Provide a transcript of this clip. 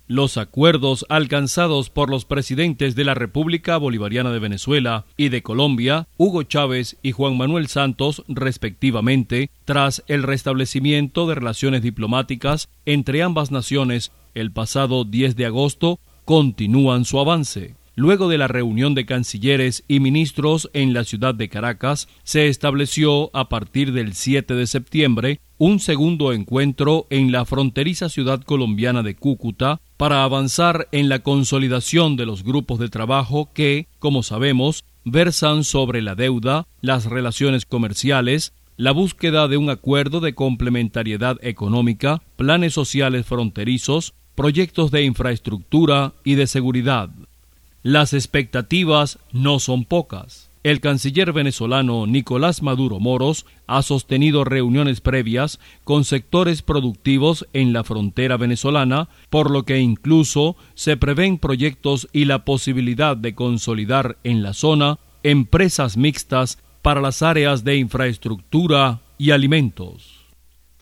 Los acuerdos alcanzados por los presidentes de la República Bolivariana de Venezuela y de Colombia, Hugo Chávez y Juan Manuel Santos, respectivamente, tras el restablecimiento de relaciones diplomáticas entre ambas naciones el pasado 10 de agosto, continúan su avance. Luego de la reunión de cancilleres y ministros en la ciudad de Caracas, se estableció a partir del 7 de septiembre un segundo encuentro en la fronteriza ciudad colombiana de Cúcuta para avanzar en la consolidación de los grupos de trabajo que, como sabemos, versan sobre la deuda, las relaciones comerciales, la búsqueda de un acuerdo de complementariedad económica, planes sociales fronterizos, proyectos de infraestructura y de seguridad. Las expectativas no son pocas. El canciller venezolano Nicolás Maduro Moros ha sostenido reuniones previas con sectores productivos en la frontera venezolana, por lo que incluso se prevén proyectos y la posibilidad de consolidar en la zona empresas mixtas para las áreas de infraestructura y alimentos.